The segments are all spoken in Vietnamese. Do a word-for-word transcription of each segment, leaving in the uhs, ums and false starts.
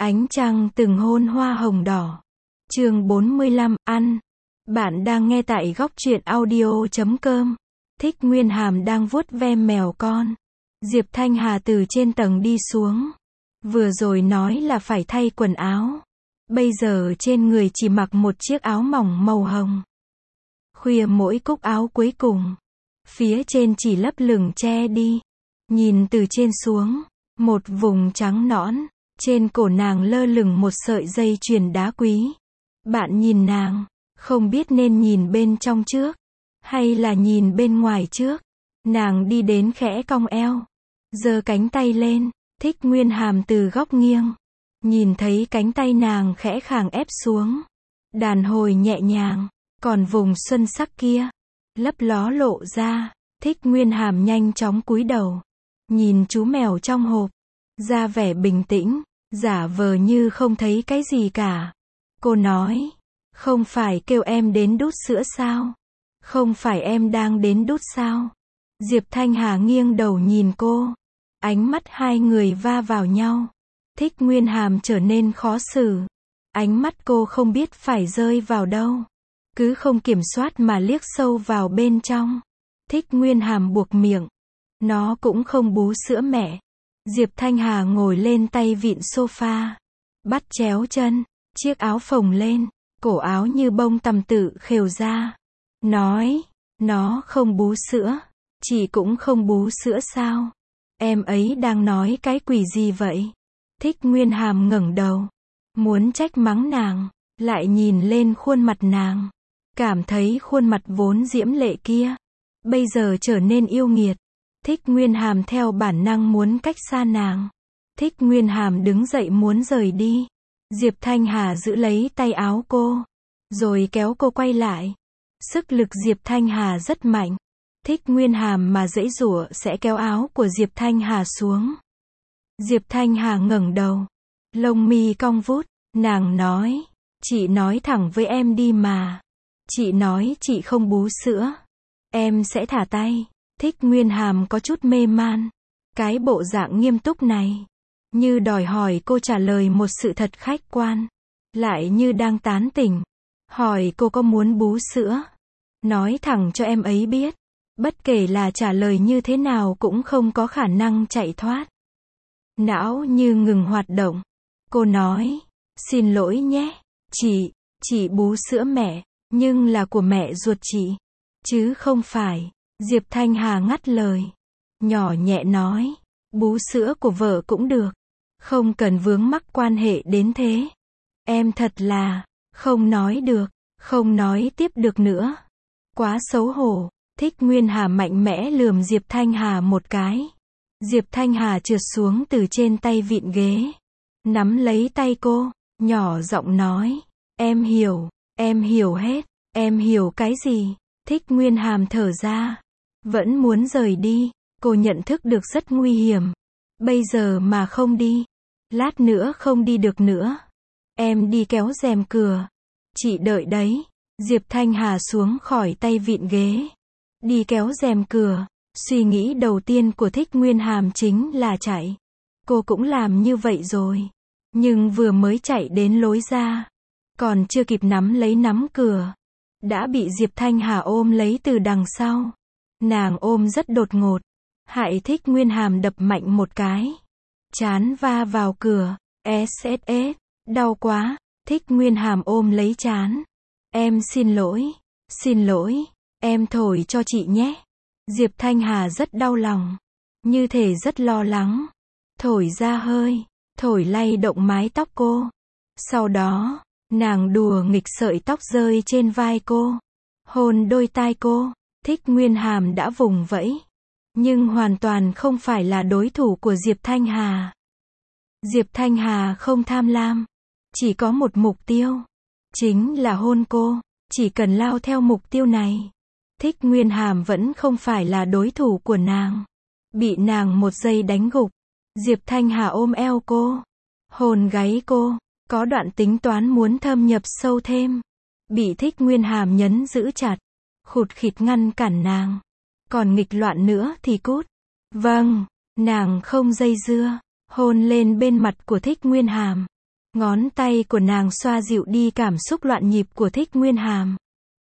Ánh trăng từng hôn hoa hồng đỏ. Chương bốn mươi lăm, ăn. Bạn đang nghe tại góc truyện audio chấm com. Thích Nguyên Hàm đang vuốt ve mèo con. Diệp Thanh Hà từ trên tầng đi xuống. Vừa rồi nói là phải thay quần áo. Bây giờ trên người chỉ mặc một chiếc áo mỏng màu hồng. Khuya mỗi cúc áo cuối cùng. Phía trên chỉ lấp lửng che đi. Nhìn từ trên xuống, một vùng trắng nõn. Trên cổ nàng lơ lửng một sợi dây chuyền đá quý. Bạn nhìn nàng, không biết nên nhìn bên trong trước, hay là nhìn bên ngoài trước. Nàng đi đến khẽ cong eo, giơ cánh tay lên. Thích Nguyên Hàm từ góc nghiêng, nhìn thấy cánh tay nàng khẽ khàng ép xuống. Đàn hồi nhẹ nhàng, còn vùng xuân sắc kia, lấp ló lộ ra. Thích Nguyên Hàm nhanh chóng cúi đầu, nhìn chú mèo trong hộp, ra vẻ bình tĩnh, giả vờ như không thấy cái gì cả. Cô nói, không phải kêu em đến đút sữa sao? Không phải em đang đến đút sao? Diệp Thanh Hà nghiêng đầu nhìn cô. Ánh mắt hai người va vào nhau. Thích Nguyên Hàm trở nên khó xử. Ánh mắt cô không biết phải rơi vào đâu. Cứ không kiểm soát mà liếc sâu vào bên trong. Thích Nguyên Hàm buộc miệng. Nó cũng không bú sữa mẹ. Diệp Thanh Hà ngồi lên tay vịn sofa. Bắt chéo chân. Chiếc áo phồng lên. Cổ áo như bông tằm tự khều ra. Nói, nó không bú sữa. Chị cũng không bú sữa sao? Em ấy đang nói cái quỷ gì vậy? Thích Nguyên Hàm ngẩng đầu. Muốn trách mắng nàng. Lại nhìn lên khuôn mặt nàng. Cảm thấy khuôn mặt vốn diễm lệ kia. Bây giờ trở nên yêu nghiệt. Thích Nguyên Hàm theo bản năng muốn cách xa nàng. Thích Nguyên Hàm đứng dậy muốn rời đi. Diệp Thanh Hà giữ lấy tay áo cô. Rồi kéo cô quay lại. Sức lực Diệp Thanh Hà rất mạnh. Thích Nguyên Hàm mà giãy giụa sẽ kéo áo của Diệp Thanh Hà xuống. Diệp Thanh Hà ngẩng đầu. Lông mi cong vút. Nàng nói. Chị nói thẳng với em đi mà. Chị nói chị không bú sữa. Em sẽ thả tay. Thích Nguyên Hàm có chút mê man. Cái bộ dạng nghiêm túc này. Như đòi hỏi cô trả lời một sự thật khách quan. Lại như đang tán tỉnh. Hỏi cô có muốn bú sữa. Nói thẳng cho em ấy biết. Bất kể là trả lời như thế nào cũng không có khả năng chạy thoát. Não như ngừng hoạt động. Cô nói. Xin lỗi nhé. Chị, chị bú sữa mẹ. Nhưng là của mẹ ruột chị. Chứ không phải. Diệp Thanh Hà ngắt lời. Nhỏ nhẹ nói. Bú sữa của vợ cũng được. Không cần vướng mắc quan hệ đến thế. Em thật là. Không nói được. Không nói tiếp được nữa. Quá xấu hổ. Thích Nguyên Hàm mạnh mẽ lườm Diệp Thanh Hà một cái. Diệp Thanh Hà trượt xuống từ trên tay vịn ghế. Nắm lấy tay cô. Nhỏ giọng nói. Em hiểu. Em hiểu hết. Em hiểu cái gì? Thích Nguyên Hàm thở ra. Vẫn muốn rời đi. Cô nhận thức được rất nguy hiểm. Bây giờ mà không đi. Lát nữa không đi được nữa. Em đi kéo rèm cửa. Chị đợi đấy. Diệp Thanh Hà xuống khỏi tay vịn ghế. Đi kéo rèm cửa. Suy nghĩ đầu tiên của Thích Nguyên Hàm chính là chạy. Cô cũng làm như vậy rồi. Nhưng vừa mới chạy đến lối ra. Còn chưa kịp nắm lấy nắm cửa. Đã bị Diệp Thanh Hà ôm lấy từ đằng sau. Nàng ôm rất đột ngột. Hại Thích Nguyên Hàm đập mạnh một cái. Trán va vào cửa. ét ét ét. Đau quá. Thích Nguyên Hàm ôm lấy trán. Em xin lỗi. Xin lỗi. Em thổi cho chị nhé. Diệp Thanh Hà rất đau lòng. Như thể rất lo lắng. Thổi ra hơi. Thổi lay động mái tóc cô. Sau đó, nàng đùa nghịch sợi tóc rơi trên vai cô. Hôn đôi tai cô. Thích Nguyên Hàm đã vùng vẫy. Nhưng hoàn toàn không phải là đối thủ của Diệp Thanh Hà. Diệp Thanh Hà không tham lam. Chỉ có một mục tiêu. Chính là hôn cô. Chỉ cần lao theo mục tiêu này. Thích Nguyên Hàm vẫn không phải là đối thủ của nàng. Bị nàng một giây đánh gục. Diệp Thanh Hà ôm eo cô. Hôn gáy cô. Có đoạn tính toán muốn thâm nhập sâu thêm. Bị Thích Nguyên Hàm nhấn giữ chặt. Khụt khịt ngăn cản nàng. Còn nghịch loạn nữa thì cút. Vâng. Nàng không dây dưa. Hôn lên bên mặt của Thích Nguyên Hàm. Ngón tay của nàng xoa dịu đi cảm xúc loạn nhịp của Thích Nguyên Hàm.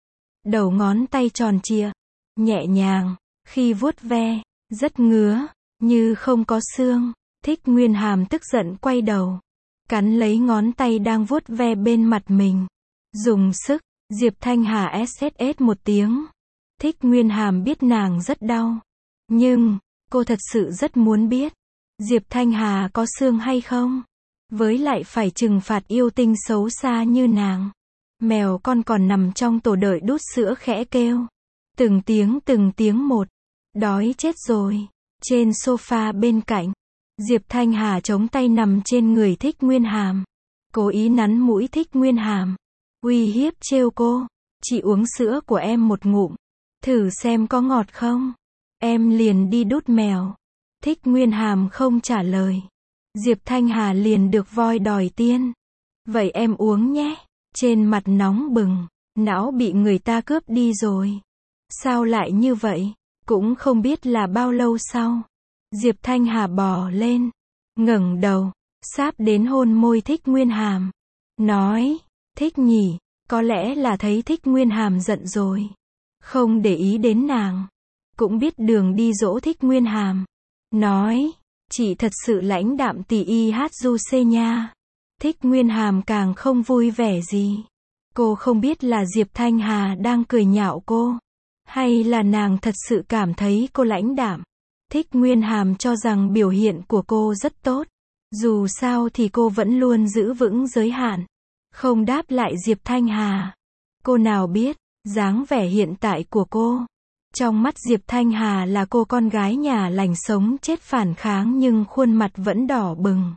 Đầu ngón tay tròn trịa, nhẹ nhàng, khi vuốt ve, rất ngứa, như không có xương. Thích Nguyên Hàm tức giận quay đầu, cắn lấy ngón tay đang vuốt ve bên mặt mình. Dùng sức, Diệp Thanh Hà ét ét ét một tiếng. Thích Nguyên Hàm biết nàng rất đau. Nhưng, cô thật sự rất muốn biết, Diệp Thanh Hà có xương hay không? Với lại phải trừng phạt yêu tinh xấu xa như nàng. Mèo con còn nằm trong tổ đợi đút sữa khẽ kêu. Từng tiếng từng tiếng một. Đói chết rồi. Trên sofa bên cạnh, Diệp Thanh Hà chống tay nằm trên người Thích Nguyên Hàm. Cố ý nắn mũi Thích Nguyên Hàm. Uy hiếp trêu cô. Chị uống sữa của em một ngụm. Thử xem có ngọt không? Em liền đi đút mèo. Thích Nguyên Hàm không trả lời. Diệp Thanh Hà liền được voi đòi tiên. Vậy em uống nhé. Trên mặt nóng bừng. Não bị người ta cướp đi rồi. Sao lại như vậy? Cũng không biết là bao lâu sau. Diệp Thanh Hà bò lên. Ngẩng đầu. Sáp đến hôn môi Thích Nguyên Hàm. Nói. Thích nhỉ. Có lẽ là thấy Thích Nguyên Hàm giận rồi. Không để ý đến nàng. Cũng biết đường đi dỗ Thích Nguyên Hàm. Nói. Chị thật sự lãnh đạm tỷ y hát du xê nha. Thích Nguyên Hàm càng không vui vẻ gì. Cô không biết là Diệp Thanh Hà đang cười nhạo cô. Hay là nàng thật sự cảm thấy cô lãnh đạm. Thích Nguyên Hàm cho rằng biểu hiện của cô rất tốt. Dù sao thì cô vẫn luôn giữ vững giới hạn. Không đáp lại Diệp Thanh Hà. Cô nào biết, dáng vẻ hiện tại của cô. Trong mắt Diệp Thanh Hà là cô con gái nhà lành sống chết phản kháng nhưng khuôn mặt vẫn đỏ bừng.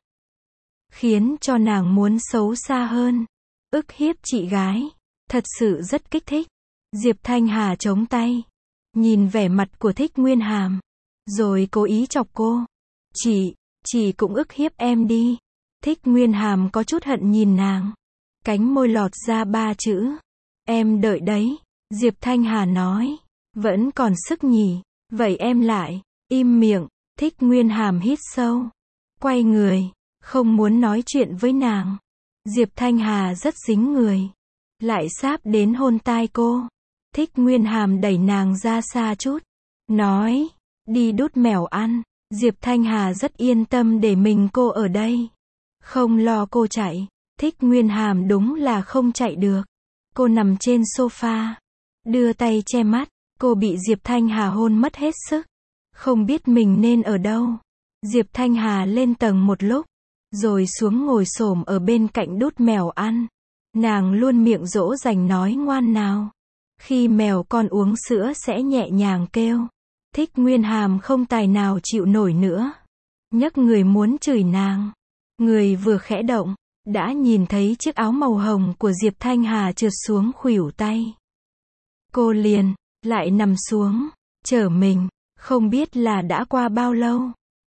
Khiến cho nàng muốn xấu xa hơn. Ức hiếp chị gái. Thật sự rất kích thích. Diệp Thanh Hà chống tay. Nhìn vẻ mặt của Thích Nguyên Hàm. Rồi cố ý chọc cô. Chị, chị cũng ức hiếp em đi. Thích Nguyên Hàm có chút hận nhìn nàng. Cánh môi lọt ra ba chữ. Em đợi đấy. Diệp Thanh Hà nói. Vẫn còn sức nhỉ. Vậy em lại. Im miệng. Thích Nguyên Hàm hít sâu. Quay người. Không muốn nói chuyện với nàng. Diệp Thanh Hà rất dính người. Lại sáp đến hôn tai cô. Thích Nguyên Hàm đẩy nàng ra xa chút. Nói. Đi đút mèo ăn. Diệp Thanh Hà rất yên tâm để mình cô ở đây. Không lo cô chạy. Thích Nguyên Hàm đúng là không chạy được. Cô nằm trên sofa. Đưa tay che mắt. Cô bị Diệp Thanh Hà hôn mất hết sức. Không biết mình nên ở đâu. Diệp Thanh Hà lên tầng một lúc. Rồi xuống ngồi xổm ở bên cạnh đút mèo ăn. Nàng luôn miệng dỗ dành nói ngoan nào. Khi mèo con uống sữa sẽ nhẹ nhàng kêu. Thích Nguyên Hàm không tài nào chịu nổi nữa. Nhấc người muốn chửi nàng. Người vừa khẽ động. Đã nhìn thấy chiếc áo màu hồng của Diệp Thanh Hà trượt xuống khuỷu tay. Cô liền, lại nằm xuống, trở mình, không biết là đã qua bao lâu.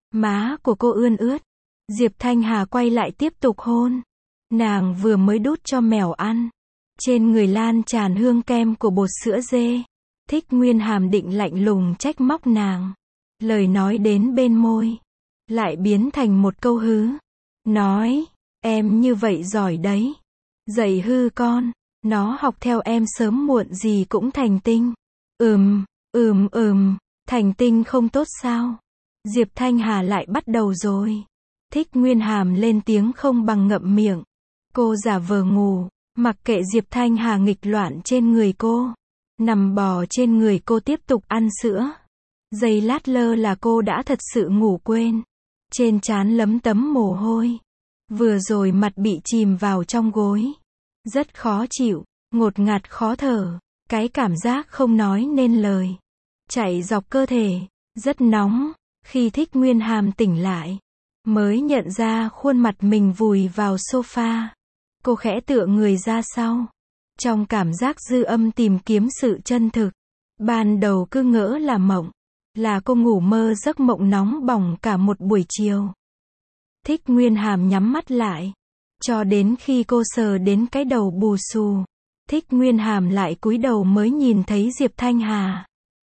Má của cô ươn ướt. Diệp Thanh Hà quay lại tiếp tục hôn. Nàng vừa mới đút cho mèo ăn. Trên người lan tràn hương kem của bột sữa dê. Thích Nguyên Hàm định lạnh lùng trách móc nàng. Lời nói đến bên môi. Lại biến thành một câu hứ. Nói. Em như vậy giỏi đấy. Dạy hư con. Nó học theo em sớm muộn gì cũng thành tinh. Ừm, ừm ừm. Thành tinh không tốt sao? Diệp Thanh Hà lại bắt đầu rồi. Thích Nguyên Hàm lên tiếng không bằng ngậm miệng. Cô giả vờ ngủ. Mặc kệ Diệp Thanh Hà nghịch loạn trên người cô. Nằm bò trên người cô tiếp tục ăn sữa. Giây lát lơ là cô đã thật sự ngủ quên. Trên trán lấm tấm mồ hôi. Vừa rồi mặt bị chìm vào trong gối. Rất khó chịu, ngột ngạt khó thở. Cái cảm giác không nói nên lời. Chạy dọc cơ thể, rất nóng. Khi Thích Nguyên Hàm tỉnh lại, mới nhận ra khuôn mặt mình vùi vào sofa. Cô khẽ tựa người ra sau. Trong cảm giác dư âm tìm kiếm sự chân thực. Ban đầu cứ ngỡ là mộng. Là cô ngủ mơ giấc mộng nóng bỏng cả một buổi chiều. Thích Nguyên Hàm nhắm mắt lại. Cho đến khi cô sờ đến cái đầu bù xù. Thích Nguyên Hàm lại cúi đầu mới nhìn thấy Diệp Thanh Hà.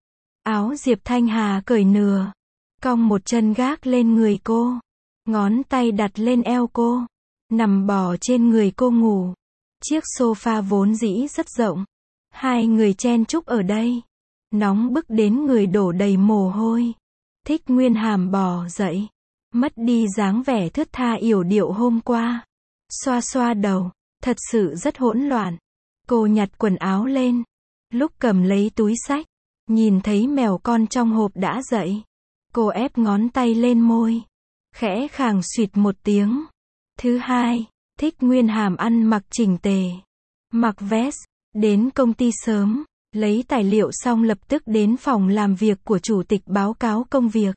Áo Diệp Thanh Hà cởi nửa. Cong một chân gác lên người cô. Ngón tay đặt lên eo cô. nằm bò trên người cô ngủ. Chiếc sofa vốn dĩ rất rộng. Hai người chen chúc ở đây. Nóng bức đến người đổ đầy mồ hôi. Thích Nguyên Hàm bò dậy. Mất đi dáng vẻ thướt tha yểu điệu hôm qua. Xoa xoa đầu. Thật sự rất hỗn loạn. Cô nhặt quần áo lên. Lúc cầm lấy túi xách. Nhìn thấy mèo con trong hộp đã dậy. Cô ép ngón tay lên môi. Khẽ khàng xuyệt một tiếng. Thứ hai, Thích Nguyên Hàm ăn mặc chỉnh tề. Mặc vest. Đến công ty sớm. Lấy tài liệu xong lập tức đến phòng làm việc của chủ tịch báo cáo công việc.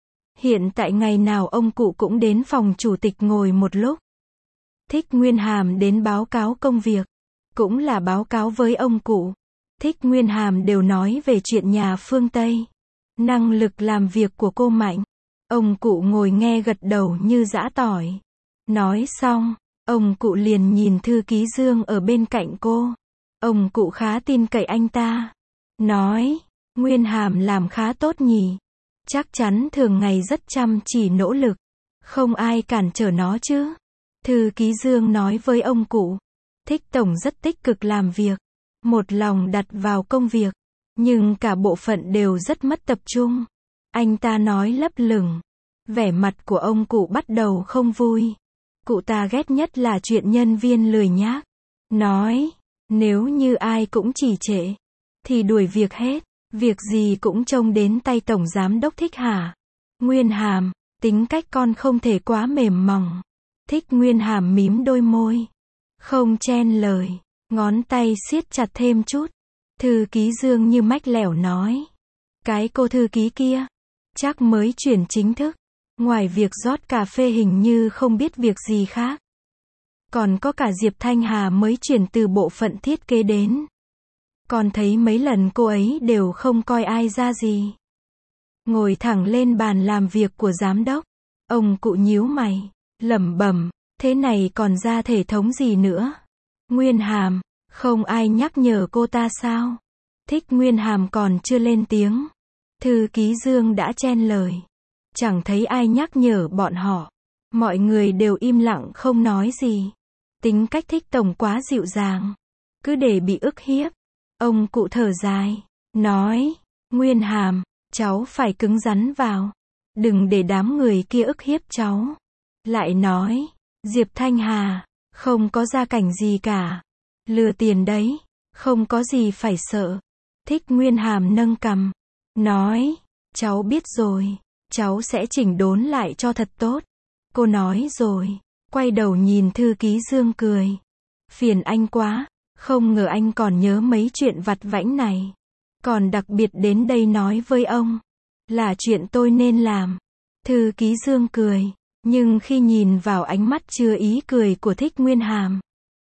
Hiện tại ngày nào ông cụ cũng đến phòng chủ tịch ngồi một lúc. Thích Nguyên Hàm đến báo cáo công việc. Cũng là báo cáo với ông cụ. Thích Nguyên Hàm đều nói về chuyện nhà phương Tây. Năng lực làm việc của cô mạnh. Ông cụ ngồi nghe gật đầu như giã tỏi. Nói xong, ông cụ liền nhìn thư ký Dương ở bên cạnh cô. Ông cụ khá tin cậy anh ta. Nói, Nguyên Hàm làm khá tốt nhỉ. Chắc chắn thường ngày rất chăm chỉ nỗ lực. Không ai cản trở nó chứ. Thư ký Dương nói với ông cụ. Thích Tổng rất tích cực làm việc. Một lòng đặt vào công việc. Nhưng cả bộ phận đều rất mất tập trung. Anh ta nói lấp lửng. Vẻ mặt của ông cụ bắt đầu không vui. Cụ ta ghét nhất là chuyện nhân viên lười nhác. Nói, nếu như ai cũng trì trệ, thì đuổi việc hết. Việc gì cũng trông đến tay Tổng Giám đốc Thích hả? Nguyên Hàm, tính cách con không thể quá mềm mỏng. Thích Nguyên Hàm mím đôi môi. Không chen lời. Ngón tay siết chặt thêm chút. Thư ký Dương như mách lẻo nói. Cái cô thư ký kia. Chắc mới chuyển chính thức. Ngoài việc rót cà phê hình như không biết việc gì khác. Còn có cả Diệp Thanh Hà mới chuyển từ bộ phận thiết kế đến. Còn thấy mấy lần cô ấy đều không coi ai ra gì. Ngồi thẳng lên bàn làm việc của giám đốc. Ông cụ nhíu mày. Lẩm bẩm. Thế này còn ra thể thống gì nữa? Nguyên Hàm. Không ai nhắc nhở cô ta sao? Thích Nguyên Hàm còn chưa lên tiếng. Thư ký Dương đã chen lời. Chẳng thấy ai nhắc nhở bọn họ. Mọi người đều im lặng không nói gì. Tính cách Thích Tổng quá dịu dàng. Cứ để bị ức hiếp. Ông cụ thở dài. Nói. Nguyên Hàm. Cháu phải cứng rắn vào. Đừng để đám người kia ức hiếp cháu. Lại nói. Diệp Thanh Hà. Không có gia cảnh gì cả. Lừa tiền đấy. Không có gì phải sợ. Thích Nguyên Hàm nâng cằm. Nói. Cháu biết rồi. Cháu sẽ chỉnh đốn lại cho thật tốt. Cô nói rồi. Quay đầu nhìn thư ký Dương cười. Phiền anh quá. Không ngờ anh còn nhớ mấy chuyện vặt vãnh này. Còn đặc biệt đến đây nói với ông. Là chuyện tôi nên làm. Thư ký Dương cười. Nhưng khi nhìn vào ánh mắt chứa ý cười của Thích Nguyên Hàm.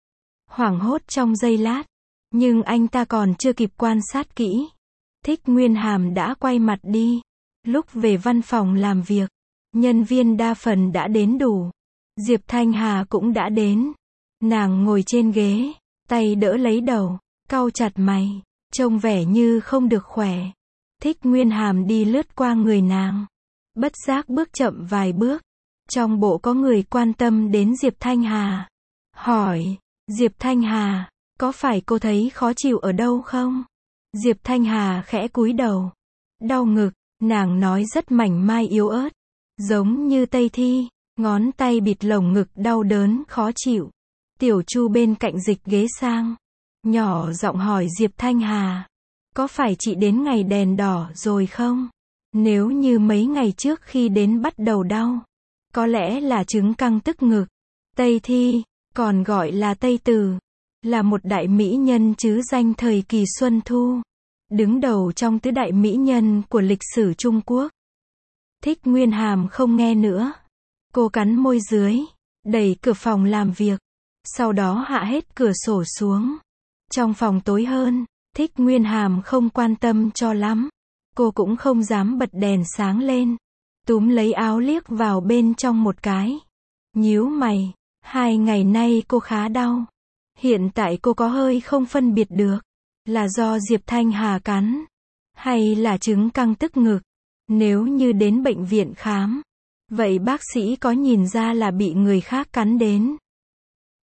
Hoảng hốt trong giây lát. Nhưng anh ta còn chưa kịp quan sát kỹ. Thích Nguyên Hàm đã quay mặt đi. Lúc về văn phòng làm việc. Nhân viên đa phần đã đến đủ. Diệp Thanh Hà cũng đã đến. Nàng ngồi trên ghế. Tay đỡ lấy đầu. Cau chặt mày. Trông vẻ như không được khỏe. Thích Nguyên Hàm đi lướt qua người nàng. Bất giác bước chậm vài bước. Trong bộ có người quan tâm đến Diệp Thanh Hà. Hỏi. Diệp Thanh Hà. Có phải cô thấy khó chịu ở đâu không? Diệp Thanh Hà khẽ cúi đầu. Đau ngực. Nàng nói rất mảnh mai yếu ớt. Giống như Tây Thi. Ngón tay bịt lồng ngực đau đớn khó chịu. Tiểu Chu bên cạnh dịch ghế sang. Nhỏ giọng hỏi Diệp Thanh Hà. Có phải chị đến ngày đèn đỏ rồi không? Nếu như mấy ngày trước khi đến bắt đầu đau. Có lẽ là chứng căng tức ngực. Tây Thi, còn gọi là Tây Từ. Là một đại mỹ nhân chứ danh thời kỳ Xuân Thu. Đứng đầu trong tứ đại mỹ nhân của lịch sử Trung Quốc. Thích Nguyên Hàm không nghe nữa. Cô cắn môi dưới. Đẩy cửa phòng làm việc. Sau đó hạ hết cửa sổ xuống. Trong phòng tối hơn. Thích Nguyên Hàm không quan tâm cho lắm. Cô cũng không dám bật đèn sáng lên. Túm lấy áo liếc vào bên trong một cái. Nhíu mày. Hai ngày nay cô khá đau. Hiện tại cô có hơi không phân biệt được. Là do Diệp Thanh Hà cắn. Hay là chứng căng tức ngực. Nếu như đến bệnh viện khám. Vậy bác sĩ có nhìn ra là bị người khác cắn đến.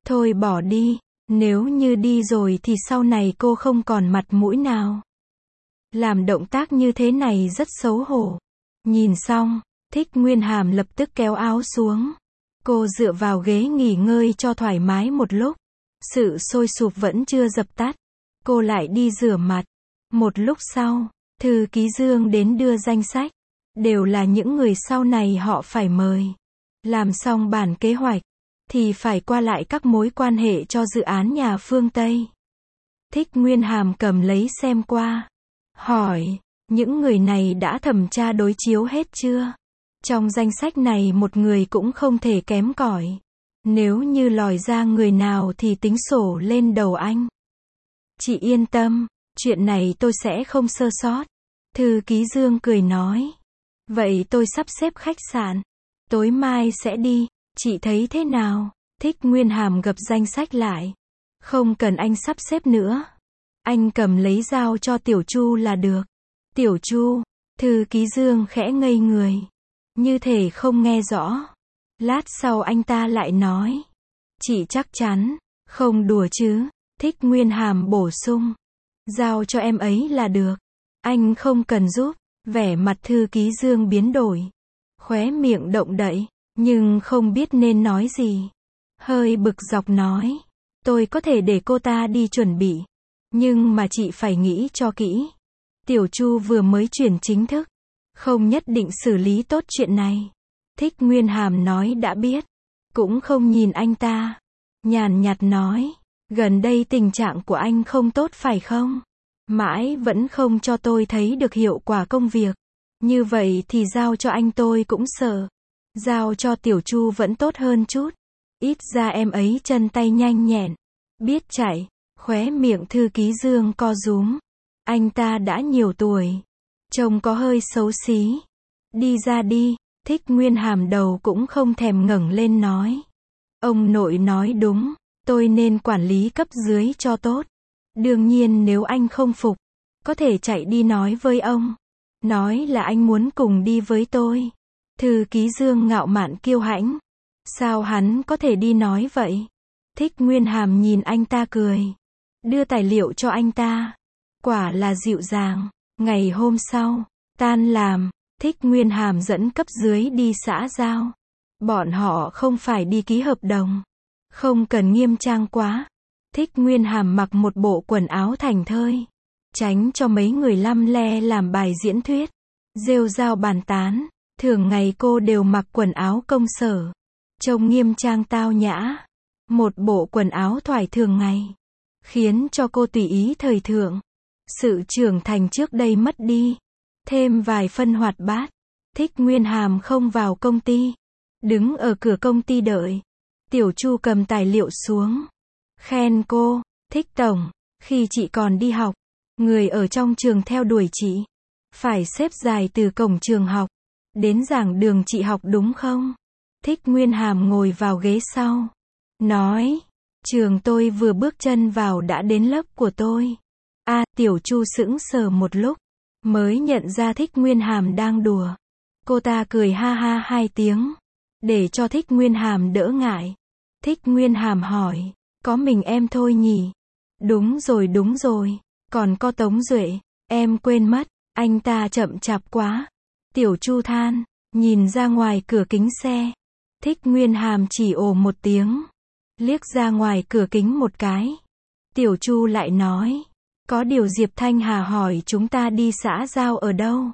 Thôi bỏ đi, nếu như đi rồi thì sau này cô không còn mặt mũi nào. Làm động tác như thế này rất xấu hổ. Nhìn xong, Thích Nguyên Hàm lập tức kéo áo xuống. Cô dựa vào ghế nghỉ ngơi cho thoải mái một lúc. Sự sôi sục vẫn chưa dập tắt. Cô lại đi rửa mặt. Một lúc sau, thư ký Dương đến đưa danh sách. Đều là những người sau này họ phải mời. Làm xong bản kế hoạch, thì phải qua lại các mối quan hệ cho dự án nhà phương Tây. Thích Nguyên Hàm cầm lấy xem qua. Hỏi, những người này đã thẩm tra đối chiếu hết chưa? Trong danh sách này một người cũng không thể kém cỏi. Nếu như lòi ra người nào thì tính sổ lên đầu anh. Chị yên tâm, chuyện này tôi sẽ không sơ sót. Thư ký Dương cười nói. Vậy tôi sắp xếp khách sạn. Tối mai sẽ đi, chị thấy thế nào? Thích Nguyên Hàm gập danh sách lại. Không cần anh sắp xếp nữa. Anh cầm lấy dao cho Tiểu Chu là được. Tiểu Chu, thư ký Dương khẽ ngây người. Như thể không nghe rõ. Lát sau anh ta lại nói. Chị chắc chắn, không đùa chứ. Thích Nguyên Hàm bổ sung. Giao cho em ấy là được. Anh không cần giúp. Vẻ mặt thư ký Dương biến đổi. Khóe miệng động đậy, nhưng không biết nên nói gì. Hơi bực dọc nói. Tôi có thể để cô ta đi chuẩn bị. Nhưng mà chị phải nghĩ cho kỹ. Tiểu Chu vừa mới chuyển chính thức. Không nhất định xử lý tốt chuyện này. Thích Nguyên Hàm nói đã biết. Cũng không nhìn anh ta. Nhàn nhạt nói. Gần đây tình trạng của anh không tốt phải không? Mãi vẫn không cho tôi thấy được hiệu quả công việc. Như vậy thì giao cho anh tôi cũng sợ. Giao cho Tiểu Chu vẫn tốt hơn chút. Ít ra em ấy chân tay nhanh nhẹn. Biết chạy. Khóe miệng thư ký Dương co rúm. Anh ta đã nhiều tuổi. Trông có hơi xấu xí. Đi ra đi. Thích Nguyên Hàm đầu cũng không thèm ngẩng lên nói. Ông nội nói đúng. Tôi nên quản lý cấp dưới cho tốt. Đương nhiên nếu anh không phục, có thể chạy đi nói với ông. Nói là anh muốn cùng đi với tôi. Thư ký Dương ngạo mạn kiêu hãnh. Sao hắn có thể đi nói vậy? Thích Nguyên Hàm nhìn anh ta cười. Đưa tài liệu cho anh ta. Quả là dịu dàng. Ngày hôm sau, tan làm, Thích Nguyên Hàm dẫn cấp dưới đi xã giao. Bọn họ không phải đi ký hợp đồng. Không cần nghiêm trang quá. Thích Nguyên Hàm mặc một bộ quần áo thành thơi. Tránh cho mấy người lăm le làm bài diễn thuyết. Rêu rao bàn tán. Thường ngày cô đều mặc quần áo công sở. Trông nghiêm trang tao nhã. Một bộ quần áo thoải thường ngày. Khiến cho cô tùy ý thời thượng. Sự trưởng thành trước đây mất đi. Thêm vài phân hoạt bát. Thích Nguyên Hàm không vào công ty. Đứng ở cửa công ty đợi. Tiểu Chu cầm tài liệu xuống. Khen cô. Thích tổng. Khi chị còn đi học. Người ở trong trường theo đuổi chị. Phải xếp dài từ cổng trường học. Đến giảng đường chị học đúng không? Thích Nguyên Hàm ngồi vào ghế sau. Nói. Trường tôi vừa bước chân vào đã đến lớp của tôi. A, à, Tiểu Chu sững sờ một lúc. Mới nhận ra Thích Nguyên Hàm đang đùa. Cô ta cười ha ha hai tiếng. Để cho Thích Nguyên Hàm đỡ ngại. Thích Nguyên Hàm hỏi. Có mình em thôi nhỉ? Đúng rồi đúng rồi. Còn có Tống Duệ. Em quên mất. Anh ta chậm chạp quá. Tiểu Chu than. Nhìn ra ngoài cửa kính xe. Thích Nguyên Hàm chỉ ồ một tiếng. Liếc ra ngoài cửa kính một cái. Tiểu Chu lại nói. Có điều Diệp Thanh Hà hỏi chúng ta đi xã giao ở đâu?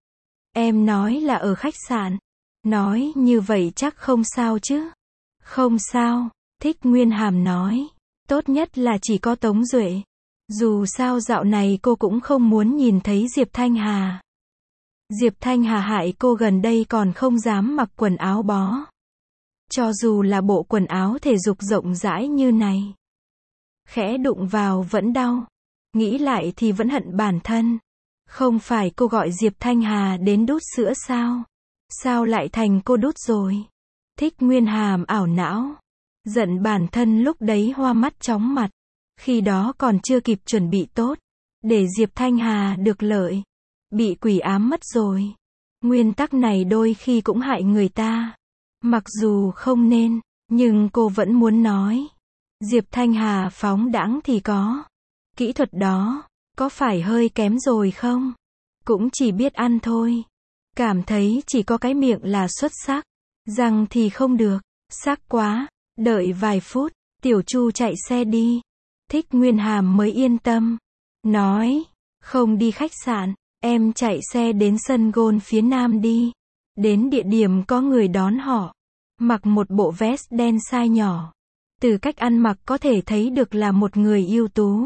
Em nói là ở khách sạn. Nói như vậy chắc không sao chứ? Không sao. Thích Nguyên Hàm nói. Tốt nhất là chỉ có Tống Duệ. Dù sao dạo này cô cũng không muốn nhìn thấy Diệp Thanh Hà. Diệp Thanh Hà hại cô gần đây còn không dám mặc quần áo bó. Cho dù là bộ quần áo thể dục rộng rãi như này. Khẽ đụng vào vẫn đau. Nghĩ lại thì vẫn hận bản thân. Không phải cô gọi Diệp Thanh Hà đến đút sữa sao? Sao lại thành cô đút rồi? Thích Nguyên Hàm ảo não. Giận bản thân lúc đấy hoa mắt chóng mặt. Khi đó còn chưa kịp chuẩn bị tốt. Để Diệp Thanh Hà được lợi. Bị quỷ ám mất rồi. Nguyên tắc này đôi khi cũng hại người ta. Mặc dù không nên, nhưng cô vẫn muốn nói. Diệp Thanh Hà phóng đãng thì có. Kỹ thuật đó, có phải hơi kém rồi không? Cũng chỉ biết ăn thôi. Cảm thấy chỉ có cái miệng là xuất sắc. Răng thì không được. Sắc quá. Đợi vài phút, Tiểu Chu chạy xe đi. Thích Nguyên Hàm mới yên tâm. Nói, không đi khách sạn, em chạy xe đến sân golf phía nam đi. Đến địa điểm có người đón họ. Mặc một bộ vest đen size nhỏ. Từ cách ăn mặc có thể thấy được là một người ưu tú.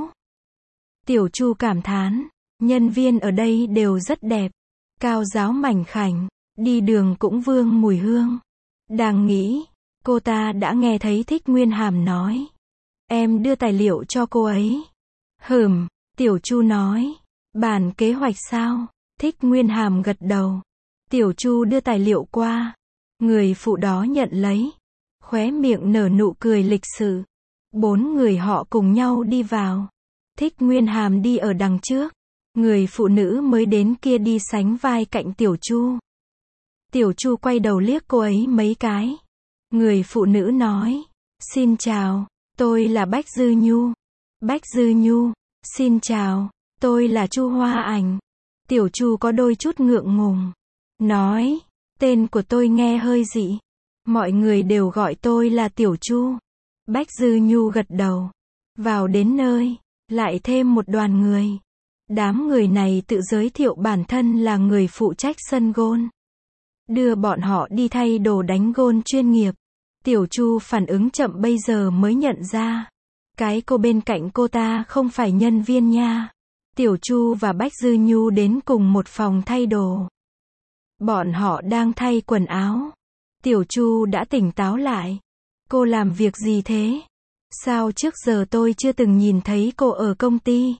Tiểu Chu cảm thán, nhân viên ở đây đều rất đẹp. Cao ráo mảnh khảnh, đi đường cũng vương mùi hương. Đang nghĩ, cô ta đã nghe thấy Thích Nguyên Hàm nói. Em đưa tài liệu cho cô ấy. Hừm, Tiểu Chu nói. Bản kế hoạch sao? Thích Nguyên Hàm gật đầu. Tiểu Chu đưa tài liệu qua. Người phụ đó nhận lấy. Khóe miệng nở nụ cười lịch sự. Bốn người họ cùng nhau đi vào. Thích Nguyên Hàm đi ở đằng trước. Người phụ nữ mới đến kia đi sánh vai cạnh Tiểu Chu. Tiểu Chu quay đầu liếc cô ấy mấy cái. Người phụ nữ nói. Xin chào, tôi là Bách Dư Nhu. Bách Dư Nhu, xin chào, tôi là Chu Hoa Ảnh. Tiểu Chu có đôi chút ngượng ngùng. Nói, tên của tôi nghe hơi dị. Mọi người đều gọi tôi là Tiểu Chu. Bách Dư Nhu gật đầu. Vào đến nơi, lại thêm một đoàn người. Đám người này tự giới thiệu bản thân là người phụ trách sân golf. Đưa bọn họ đi thay đồ đánh golf chuyên nghiệp. Tiểu Chu phản ứng chậm bây giờ mới nhận ra. Cái cô bên cạnh cô ta không phải nhân viên nha. Tiểu Chu và Bách Dư Nhu đến cùng một phòng thay đồ. Bọn họ đang thay quần áo. Tiểu Chu đã tỉnh táo lại. Cô làm việc gì thế? Sao trước giờ tôi chưa từng nhìn thấy cô ở công ty?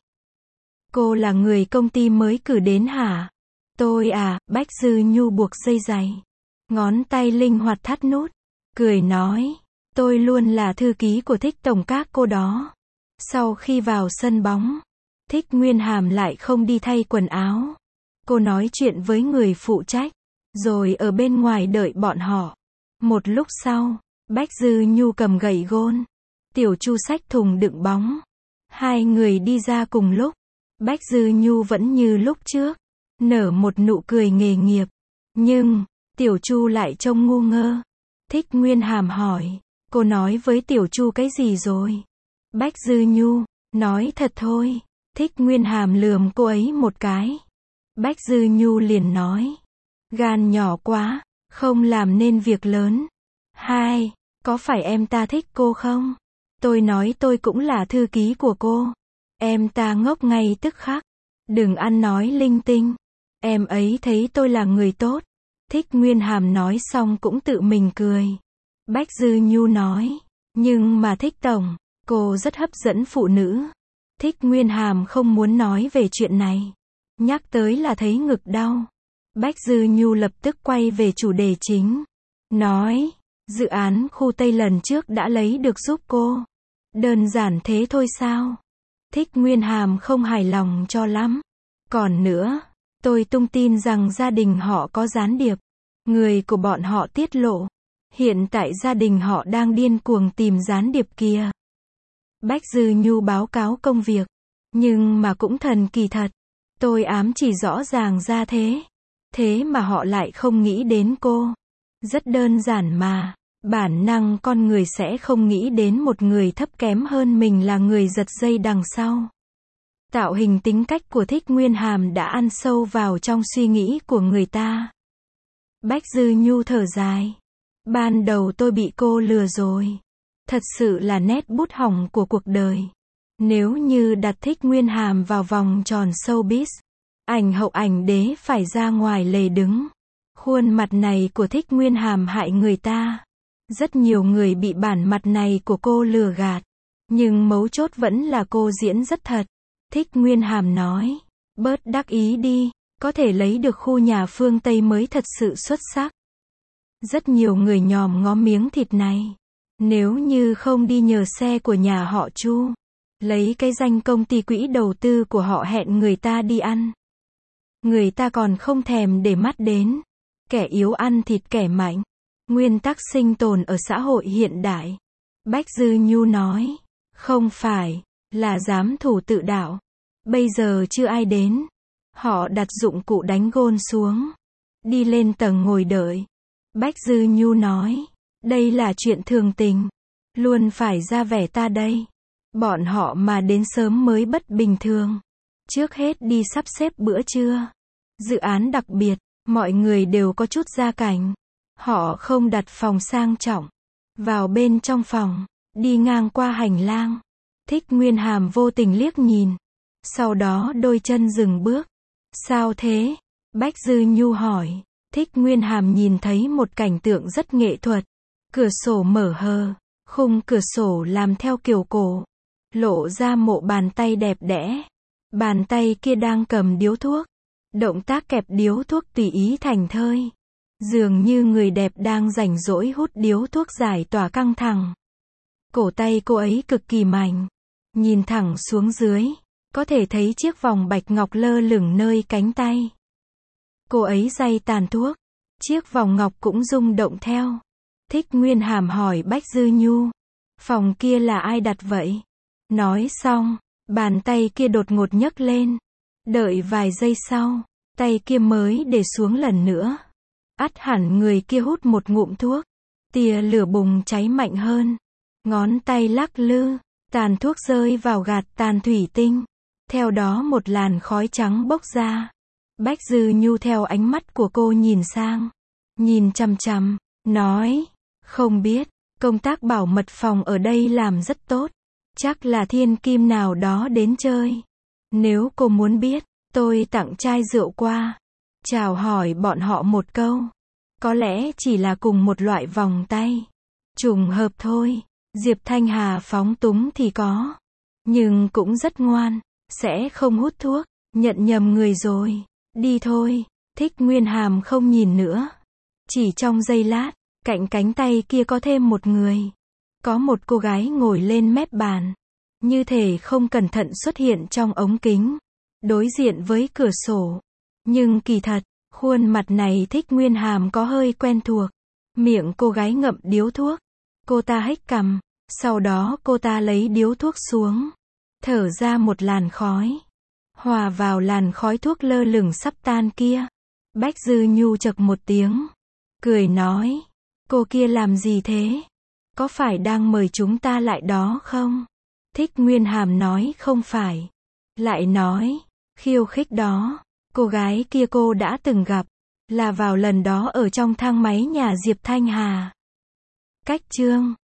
Cô là người công ty mới cử đến hả? Tôi à, Bách Dư Nhu buộc dây giày. Ngón tay linh hoạt thắt nút. Cười nói, tôi luôn là thư ký của Thích tổng các cô đó. Sau khi vào sân bóng, Thích Nguyên Hàm lại không đi thay quần áo. Cô nói chuyện với người phụ trách, rồi ở bên ngoài đợi bọn họ. Một lúc sau, Bách Dư Nhu cầm gậy gôn. Tiểu Chu xách thùng đựng bóng. Hai người đi ra cùng lúc. Bách Dư Nhu vẫn như lúc trước, nở một nụ cười nghề nghiệp. Nhưng, Tiểu Chu lại trông ngu ngơ. Thích Nguyên Hàm hỏi, cô nói với Tiểu Chu cái gì rồi? Bách Dư Nhu, nói thật thôi. Thích Nguyên Hàm lườm cô ấy một cái. Bách Dư Nhu liền nói, gan nhỏ quá, không làm nên việc lớn. Hai, có phải em ta thích cô không? Tôi nói tôi cũng là thư ký của cô. Em ta ngốc ngay tức khắc. Đừng ăn nói linh tinh. Em ấy thấy tôi là người tốt. Thích Nguyên Hàm nói xong cũng tự mình cười. Bách Dư Nhu nói, nhưng mà Thích tổng, cô rất hấp dẫn phụ nữ. Thích Nguyên Hàm không muốn nói về chuyện này. Nhắc tới là thấy ngực đau. Bách Dư Nhu lập tức quay về chủ đề chính. Nói, dự án khu Tây lần trước đã lấy được giúp cô. Đơn giản thế thôi sao? Thích Nguyên Hàm không hài lòng cho lắm. Còn nữa, tôi tung tin rằng gia đình họ có gián điệp. Người của bọn họ tiết lộ. Hiện tại gia đình họ đang điên cuồng tìm gián điệp kia. Bách Dư Nhu báo cáo công việc. Nhưng mà cũng thần kỳ thật. Tôi ám chỉ rõ ràng ra thế. Thế mà họ lại không nghĩ đến cô. Rất đơn giản mà. Bản năng con người sẽ không nghĩ đến một người thấp kém hơn mình là người giật dây đằng sau. Tạo hình tính cách của Thích Nguyên Hàm đã ăn sâu vào trong suy nghĩ của người ta. Bách Dư Nhu thở dài. Ban đầu tôi bị cô lừa rồi. Thật sự là nét bút hỏng của cuộc đời. Nếu như đặt Thích Nguyên Hàm vào vòng tròn showbiz, ảnh hậu ảnh đế phải ra ngoài lề đứng. Khuôn mặt này của Thích Nguyên Hàm hại người ta. Rất nhiều người bị bản mặt này của cô lừa gạt. Nhưng mấu chốt vẫn là cô diễn rất thật. Thích Nguyên Hàm nói, bớt đắc ý đi, có thể lấy được khu nhà phương Tây mới thật sự xuất sắc. Rất nhiều người nhòm ngó miếng thịt này. Nếu như không đi nhờ xe của nhà họ Chu, lấy cái danh công ty quỹ đầu tư của họ hẹn người ta đi ăn, người ta còn không thèm để mắt đến. Kẻ yếu ăn thịt kẻ mạnh. Nguyên tắc sinh tồn ở xã hội hiện đại. Bách Dư Nhu nói, Không phải, là giám thủ tự đạo. Bây giờ chưa ai đến. Họ đặt dụng cụ đánh gôn xuống. Đi lên tầng ngồi đợi. Bách Dư Nhu nói. Đây là chuyện thường tình. Luôn phải ra vẻ ta đây. Bọn họ mà đến sớm mới bất bình thường. Trước hết đi sắp xếp bữa trưa. Dự án đặc biệt, mọi người đều có chút gia cảnh. Họ không đặt phòng sang trọng. Vào bên trong phòng, đi ngang qua hành lang. Thích Nguyên Hàm vô tình liếc nhìn. Sau đó đôi chân dừng bước. Sao thế? Bách Dư Nhu hỏi. Thích Nguyên Hàm nhìn thấy một cảnh tượng rất nghệ thuật. Cửa sổ mở hờ. Khung cửa sổ làm theo kiểu cổ. Lộ ra một bàn tay đẹp đẽ. Bàn tay kia đang cầm điếu thuốc. Động tác kẹp điếu thuốc tùy ý thành thơi. Dường như người đẹp đang rảnh rỗi hút điếu thuốc giải tỏa căng thẳng. Cổ tay cô ấy cực kỳ mạnh. Nhìn thẳng xuống dưới. Có thể thấy chiếc vòng bạch ngọc lơ lửng nơi cánh tay. Cô ấy day tàn thuốc. Chiếc vòng ngọc cũng rung động theo. Thích Nguyên Hàm hỏi Bách Dư Nhu. Phòng kia là ai đặt vậy? Nói xong, bàn tay kia đột ngột nhấc lên. Đợi vài giây sau, tay kia mới để xuống lần nữa. Ắt hẳn người kia hút một ngụm thuốc. Tia lửa bùng cháy mạnh hơn. Ngón tay lắc lư, tàn thuốc rơi vào gạt tàn thủy tinh. Theo đó một làn khói trắng bốc ra. Bách Dư Nhu theo ánh mắt của cô nhìn sang. Nhìn chằm chằm, nói. Không biết, công tác bảo mật phòng ở đây làm rất tốt. Chắc là thiên kim nào đó đến chơi. Nếu cô muốn biết, tôi tặng chai rượu qua. Chào hỏi bọn họ một câu. Có lẽ chỉ là cùng một loại vòng tay. Trùng hợp thôi. Diệp Thanh Hà phóng túng thì có. Nhưng cũng rất ngoan. Sẽ không hút thuốc. Nhận nhầm người rồi. Đi thôi. Thích Nguyên Hàm không nhìn nữa. Chỉ trong giây lát, cạnh cánh tay kia có thêm một người. Có một cô gái ngồi lên mép bàn. Như thể không cẩn thận xuất hiện trong ống kính. Đối diện với cửa sổ. Nhưng kỳ thật, khuôn mặt này Thích Nguyên Hàm có hơi quen thuộc. Miệng cô gái ngậm điếu thuốc. Cô ta hếch cằm. Sau đó cô ta lấy điếu thuốc xuống. Thở ra một làn khói. Hòa vào làn khói thuốc lơ lửng sắp tan kia. Bách Dư Nhu chậc một tiếng. Cười nói. Cô kia làm gì thế? Có phải đang mời chúng ta lại đó không? Thích Nguyên Hàm nói không phải. Lại nói. Khiêu khích đó. Cô gái kia cô đã từng gặp. Là vào lần đó ở trong thang máy nhà Diệp Thanh Hà. Cách chương.